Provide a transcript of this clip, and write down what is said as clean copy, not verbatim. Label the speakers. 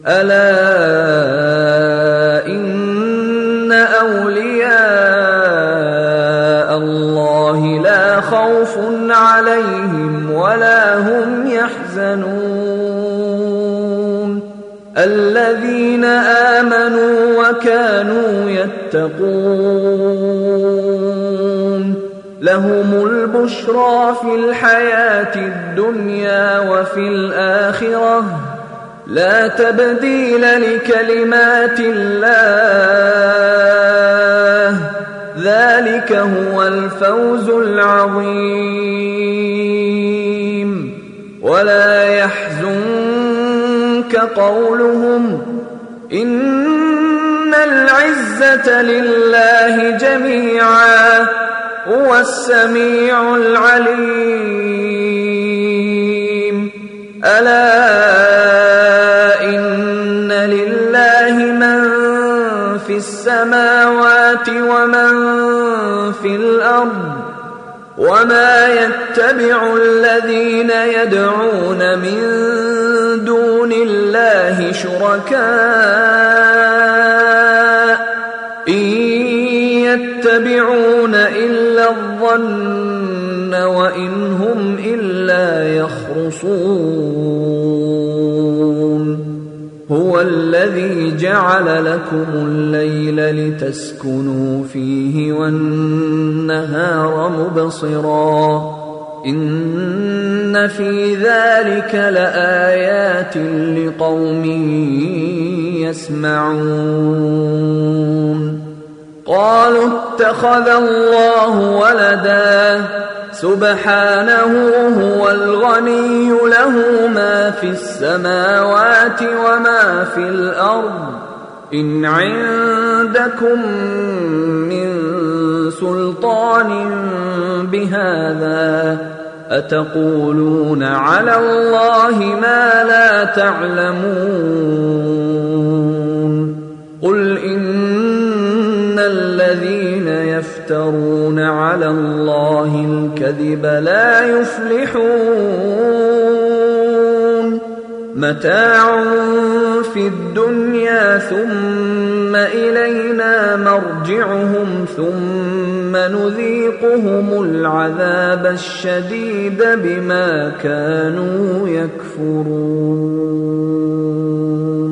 Speaker 1: ألا إن أولياء الله لا خوف عليهم ولا هم يحزنون الذين آمنوا وكانوا يتقون لهم البشرى في الحياة الدنيا وفي الآخرة لا تبديل لكلمات الله ذلك هو الفوز العظيم ولا يحزنك قولهم إن العزة لله جميعا هو السميع العليم ألا إن لله من في السماوات ومن في الأرض وما يتبع الذين يدعون من دون الله شركاء إن يتبعون إلا الظن وإن هم إلا يخرصون هو الذي جعل لكم الليل لتسكنوا فيه والنهار مبصرا إن في ذلك لآيات لقوم يسمعون قالوا اتخذ الله ولدا سبحانه هو الغني له ما في السماوات وما في الأرض إن عندكم من سلطان بهذا أتقولون على الله ما لا تعلمون قل إن الذين يفترون على الله الكذب لا يفلحون متاع في الدنيا ثم إلينا مرجعهم ثم نذيقهم العذاب الشديد بما كانوا يكفرون